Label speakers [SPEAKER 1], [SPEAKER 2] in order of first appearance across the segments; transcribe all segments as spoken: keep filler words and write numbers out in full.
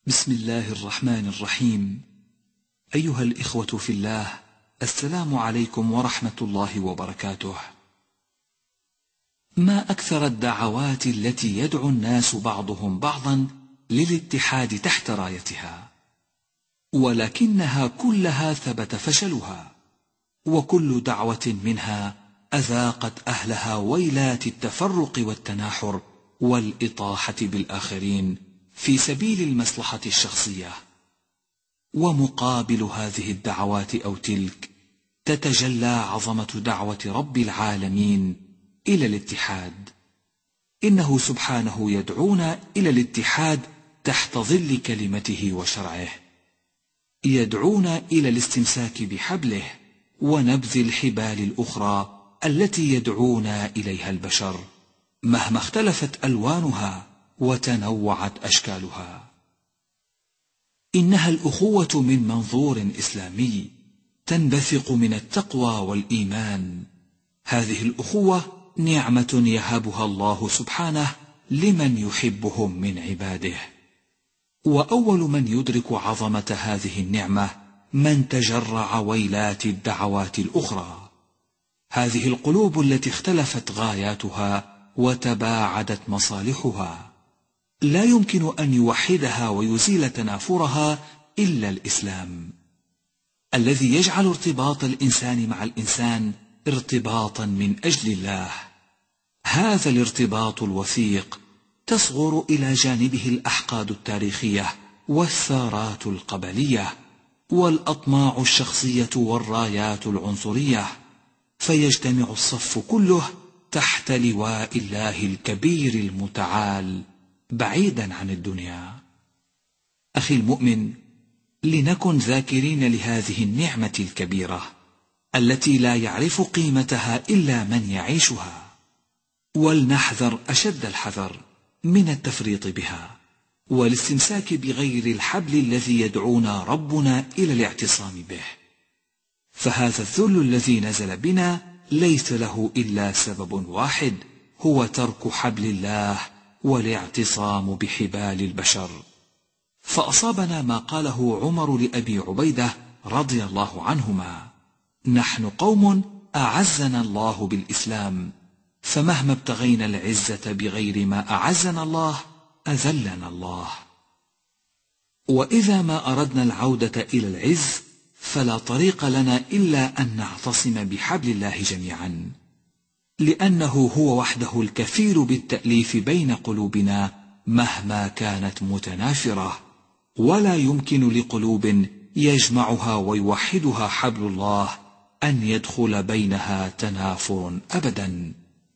[SPEAKER 1] بسم الله الرحمن الرحيم. أيها الإخوة في الله، السلام عليكم ورحمة الله وبركاته. ما أكثر الدعوات التي يدعو الناس بعضهم بعضا للاتحاد تحت رايتها، ولكنها كلها ثبت فشلها، وكل دعوة منها أذاقت أهلها ويلات التفرق والتناحر والإطاحة بالآخرين في سبيل المصلحة الشخصية. ومقابل هذه الدعوات أو تلك تتجلى عظمة دعوة رب العالمين إلى الاتحاد. إنه سبحانه يدعونا إلى الاتحاد تحت ظل كلمته وشرعه، يدعونا إلى الاستمساك بحبله ونبذ الحبال الأخرى التي يدعونا إليها البشر مهما اختلفت ألوانها وتنوعت أشكالها. إنها الأخوة من منظور إسلامي تنبثق من التقوى والإيمان. هذه الأخوة نعمة يهبها الله سبحانه لمن يحبهم من عباده، وأول من يدرك عظمة هذه النعمة من تجرع ويلات الدعوات الأخرى. هذه القلوب التي اختلفت غاياتها وتباعدت مصالحها لا يمكن أن يوحدها ويزيل تنافرها إلا الإسلام، الذي يجعل ارتباط الإنسان مع الإنسان ارتباطا من أجل الله. هذا الارتباط الوثيق تصغر إلى جانبه الأحقاد التاريخية والثارات القبلية والأطماع الشخصية والرايات العنصرية، فيجتمع الصف كله تحت لواء الله الكبير المتعال بعيدا عن الدنيا. أخي المؤمن، لنكن ذاكرين لهذه النعمة الكبيرة التي لا يعرف قيمتها إلا من يعيشها، ولنحذر أشد الحذر من التفريط بها والاستمساك بغير الحبل الذي يدعونا ربنا إلى الاعتصام به. فهذا الذل الذي نزل بنا ليس له إلا سبب واحد، هو ترك حبل الله والاعتصام بحبال البشر. فأصابنا ما قاله عمر لأبي عبيدة رضي الله عنهما: نحن قوم أعزنا الله بالإسلام، فمهما ابتغينا العزة بغير ما أعزنا الله أذلنا الله. وإذا ما أردنا العودة إلى العز فلا طريق لنا إلا أن نعتصم بحبل الله جميعا، لأنه هو وحده الكفيل بالتأليف بين قلوبنا مهما كانت متنافرة، ولا يمكن لقلوب يجمعها ويوحدها حبل الله أن يدخل بينها تنافر أبدا.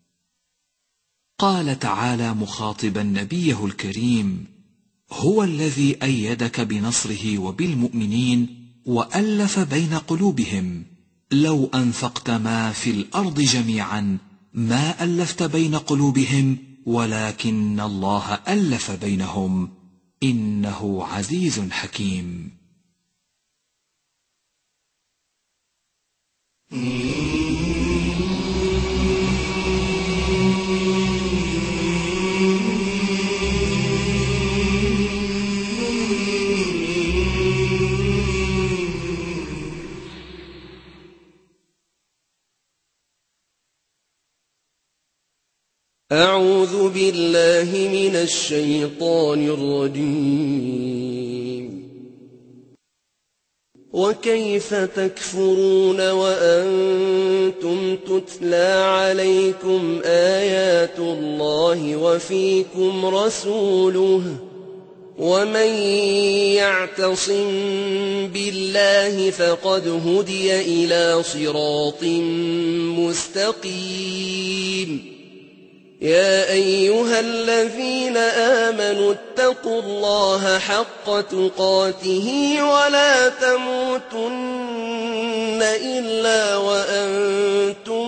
[SPEAKER 1] قال تعالى مخاطبا نبيه الكريم: هو الذي أيدك بنصره وبالمؤمنين وألف بين قلوبهم، لو أنفقت ما في الأرض جميعا ما ألفت بين قلوبهم ولكن الله ألف بينهم، إنه عزيز حكيم.
[SPEAKER 2] أعوذ بالله من الشيطان الرجيم. وكيف تكفرون وأنتم تتلى عليكم آيات الله وفيكم رسوله، ومن يعتصم بالله فقد هدي إلى صراط مستقيم. يا أيها الذين آمنوا اتقوا الله حق تقاته ولا تموتن إلا وأنتم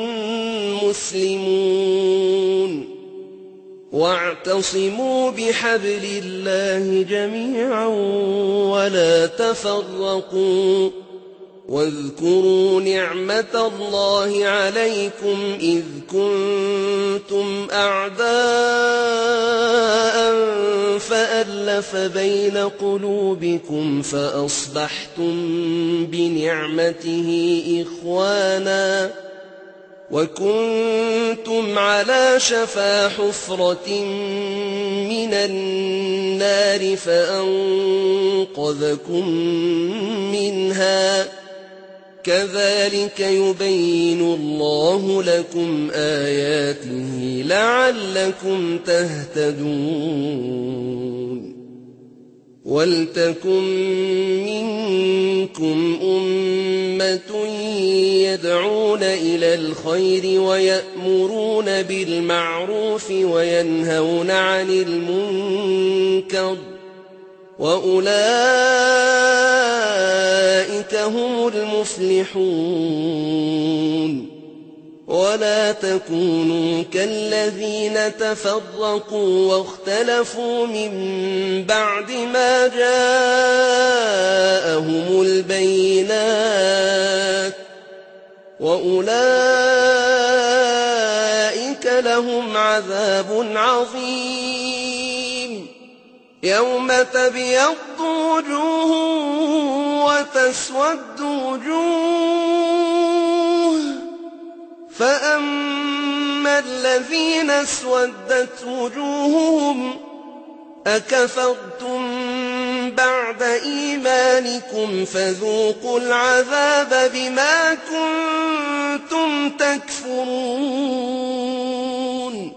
[SPEAKER 2] مسلمون، واعتصموا بحبل الله جميعا ولا تفرقوا، واذكروا نعمة الله عليكم إذ كنتم أعداء فألف بين قلوبكم فأصبحتم بنعمته إخوانا وكنتم على شفا حفرة من النار فأنقذكم منها كذلك يبين الله لكم آياته لعلكم تهتدون ولتكن منكم أمة يدعون إلى الخير ويأمرون بالمعروف وينهون عن المنكر وأولئك هم المفلحون ولا تكونوا كالذين تفرقوا واختلفوا من بعد ما جاءهم البينات وأولئك لهم عذاب عظيم يوم تبيض وجوه وتسود وجوه فأما الذين اسودت وجوههم أكفرتم بعد إيمانكم فذوقوا العذاب بما كنتم تكفرون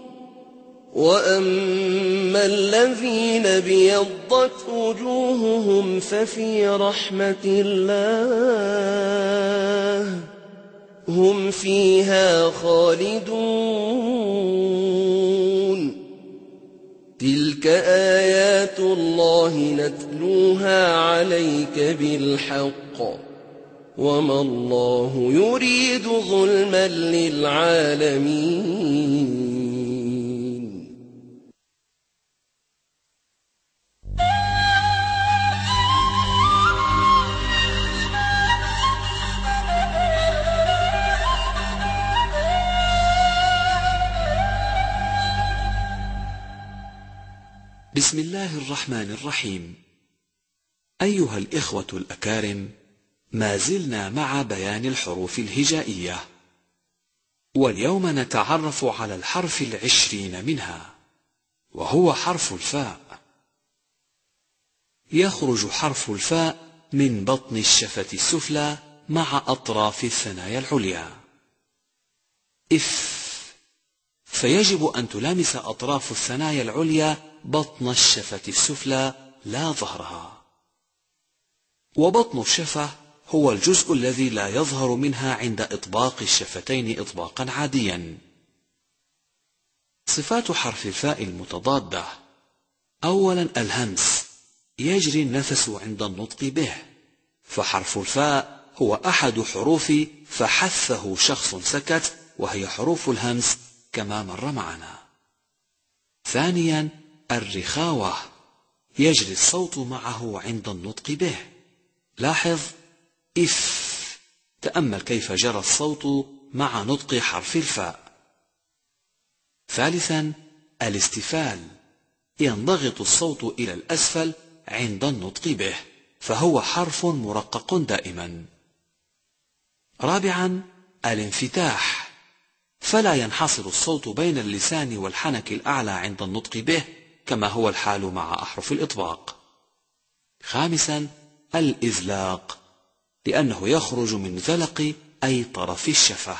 [SPEAKER 2] وأما الذين بيضت وجوههم ففي رحمة الله هم فيها خالدون تلك آيات الله نتلوها عليك بالحق وما الله يريد ظلما للعالمين.
[SPEAKER 3] بسم الله الرحمن الرحيم. أيها الإخوة الأكارم، ما زلنا مع بيان الحروف الهجائية، واليوم نتعرف على الحرف العشرين منها، وهو حرف الفاء. يخرج حرف الفاء من بطن الشفة السفلى مع أطراف الثنايا العليا إف، فيجب أن تلامس أطراف الثنايا العليا بطن الشفة السفلى لا ظهرها. وبطن الشفة هو الجزء الذي لا يظهر منها عند إطباق الشفتين إطباقا عاديا. صفات حرف الفاء المتضادة: أولا الهمس، يجري النفس عند النطق به، فحرف الفاء هو أحد حروف فحثه شخص سكت، وهي حروف الهمس كما مر معنا. ثانيا الرخاوة، يجري الصوت معه عند النطق به. لاحظ إف، تأمل كيف جرى الصوت مع نطق حرف الفاء. ثالثا الاستفال، ينضغط الصوت إلى الأسفل عند النطق به، فهو حرف مرقق دائما. رابعا الانفتاح، فلا ينحصر الصوت بين اللسان والحنك الأعلى عند النطق به كما هو الحال مع أحرف الإطباق. خامسا الإزلاق، لأنه يخرج من زلق أي طرف الشفة.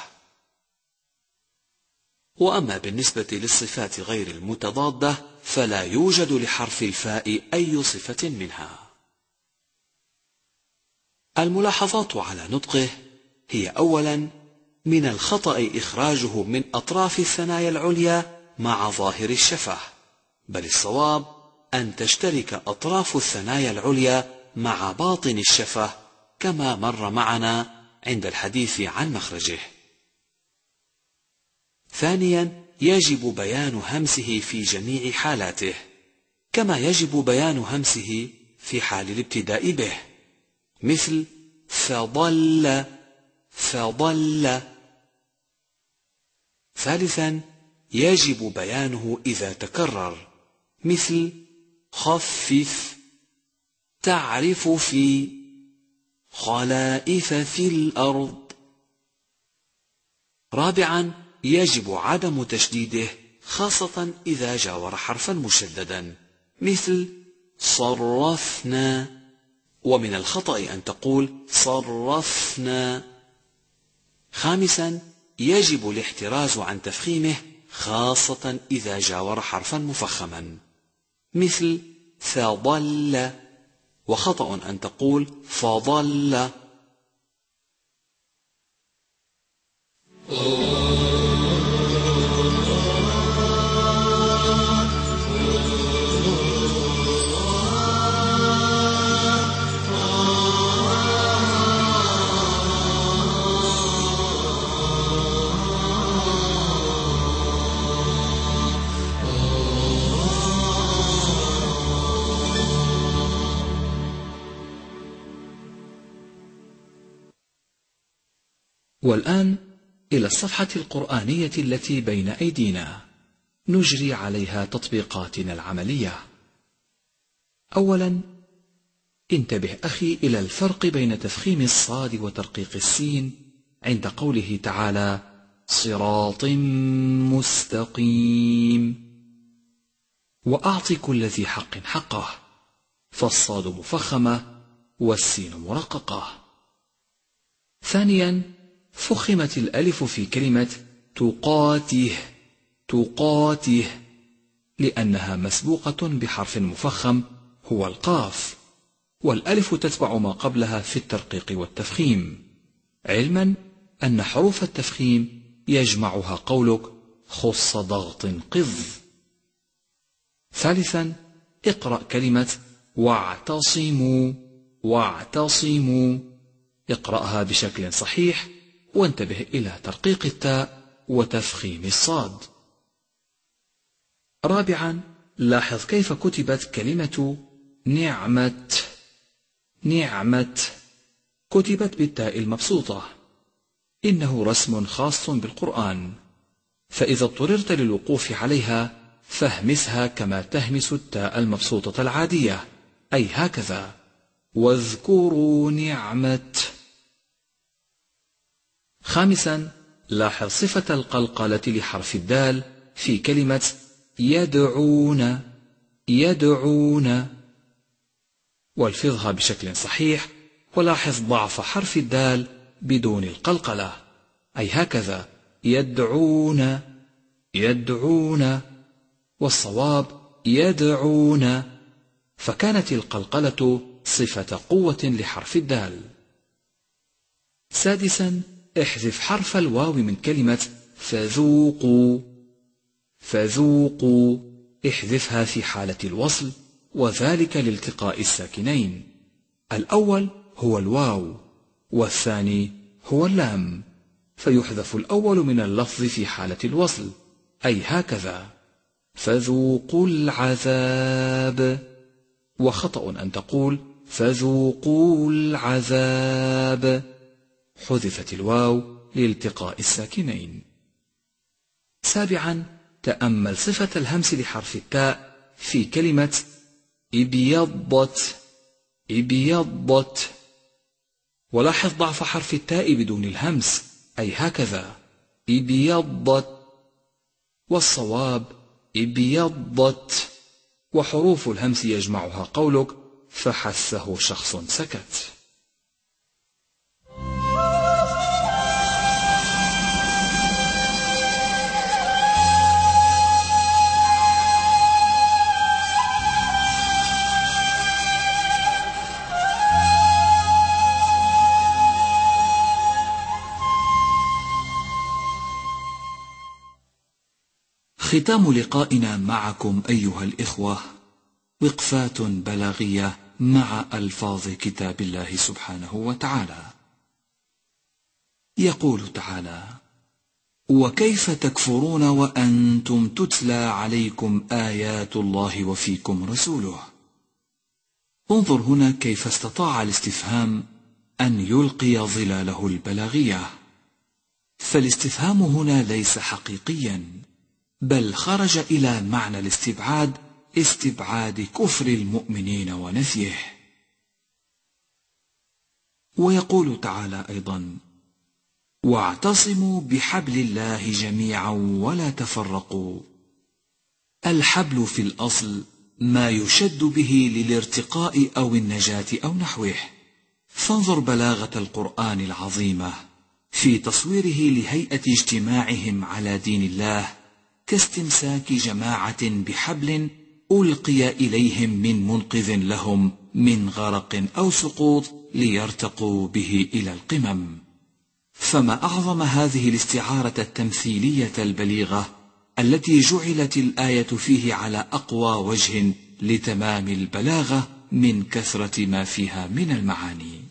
[SPEAKER 3] وأما بالنسبة للصفات غير المتضادة فلا يوجد لحرف الفاء أي صفة منها. الملاحظات على نطقه هي: أولا من الخطأ إخراجه من أطراف الثنايا العليا مع ظاهر الشفة، بل الصواب أن تشترك أطراف الثنايا العليا مع باطن الشفة كما مر معنا عند الحديث عن مخرجه. ثانيا يجب بيان همسه في جميع حالاته، كما يجب بيان همسه في حال الابتداء به، مثل فضل فضل. ثالثا يجب بيانه إذا تكرر، مثل خفف، تعرف في، خلائف في الأرض. رابعا يجب عدم تشديده خاصة إذا جاور حرفا مشددا، مثل صرفنا، ومن الخطأ أن تقول صرفنا. خامسا يجب الاحتراز عن تفخيمه خاصة إذا جاور حرفا مفخما، مثل فضل، وخطأ أن تقول فضل.
[SPEAKER 1] والآن إلى الصفحة القرآنية التي بين أيدينا، نجري عليها تطبيقاتنا العملية. أولا انتبه أخي إلى الفرق بين تفخيم الصاد وترقيق السين عند قوله تعالى صراط مستقيم. وأعط كل ذي حق حقه، فالصاد مفخمة والسين مرققة. ثانيا فخمت الألف في كلمة تقاته تقاته لأنها مسبوقة بحرف مفخم هو القاف، والألف تتبع ما قبلها في الترقيق والتفخيم، علما أن حروف التفخيم يجمعها قولك خص ضغط قذ. ثالثا اقرأ كلمة واعتصموا واعتصموا، اقرأها بشكل صحيح وانتبه إلى ترقيق التاء وتفخيم الصاد. رابعا لاحظ كيف كتبت كلمة نعمة نعمة، كتبت بالتاء المبسوطة، إنه رسم خاص بالقرآن، فإذا اضطررت للوقوف عليها فاهمسها كما تهمس التاء المبسوطة العادية، أي هكذا واذكروا نعمة. خامسا لاحظ صفة القلقلة لحرف الدال في كلمة يدعون يدعون، والفظها بشكل صحيح، ولاحظ ضعف حرف الدال بدون القلقلة، أي هكذا يدعون يدعون، والصواب يدعون، فكانت القلقلة صفة قوة لحرف الدال. سادسا احذف حرف الواو من كلمة فذوقوا فذوقوا، احذفها في حالة الوصل، وذلك لالتقاء الساكنين، الأول هو الواو والثاني هو اللام، فيحذف الأول من اللفظ في حالة الوصل، أي هكذا فذوقوا العذاب، وخطأ أن تقول فذوقوا العذاب، حذفت الواو لالتقاء الساكنين. سابعا تأمل صفة الهمس لحرف التاء في كلمة ابيضت ابيضت، ولاحظ ضعف حرف التاء بدون الهمس، أي هكذا ابيضت، والصواب ابيضت، وحروف الهمس يجمعها قولك فحسه شخص سكت. ختام لقائنا معكم أيها الإخوة وقفات بلاغية مع ألفاظ كتاب الله سبحانه وتعالى. يقول تعالى: وكيف تكفرون وأنتم تتلى عليكم آيات الله وفيكم رسوله. انظر هنا كيف استطاع الاستفهام أن يلقي ظلاله البلاغية. فالاستفهام هنا ليس حقيقيا، بل خرج إلى معنى الاستبعاد، استبعاد كفر المؤمنين ونفيه. ويقول تعالى أيضا: واعتصموا بحبل الله جميعا ولا تفرقوا. الحبل في الأصل ما يشد به للارتقاء أو النجاة أو نحوه. فانظر بلاغة القرآن العظيمة في تصويره لهيئة اجتماعهم على دين الله كاستمساك جماعة بحبل ألقي إليهم من منقذ لهم من غرق أو سقوط ليرتقوا به إلى القمم. فما أعظم هذه الاستعارة التمثيلية البليغة التي جعلت الآية فيه على أقوى وجه لتمام البلاغة من كثرة ما فيها من المعاني.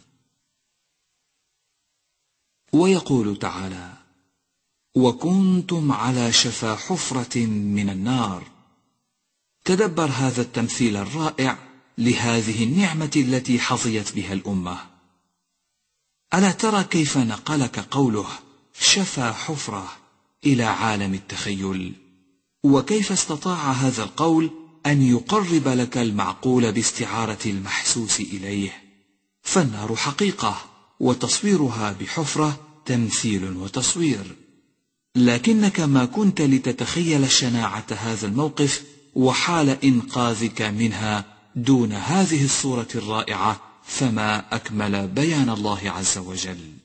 [SPEAKER 1] ويقول تعالى: وكنتم على شفا حفرة من النار. تدبر هذا التمثيل الرائع لهذه النعمة التي حظيت بها الأمة. ألا ترى كيف نقلك قوله شفا حفرة إلى عالم التخيل؟ وكيف استطاع هذا القول أن يقرب لك المعقول باستعارة المحسوس إليه؟ فالنار حقيقة، وتصويرها بحفرة تمثيل وتصوير، لكنك ما كنت لتتخيل شناعة هذا الموقف وحال إنقاذك منها دون هذه الصورة الرائعة، فما أكمل بيان الله عز وجل.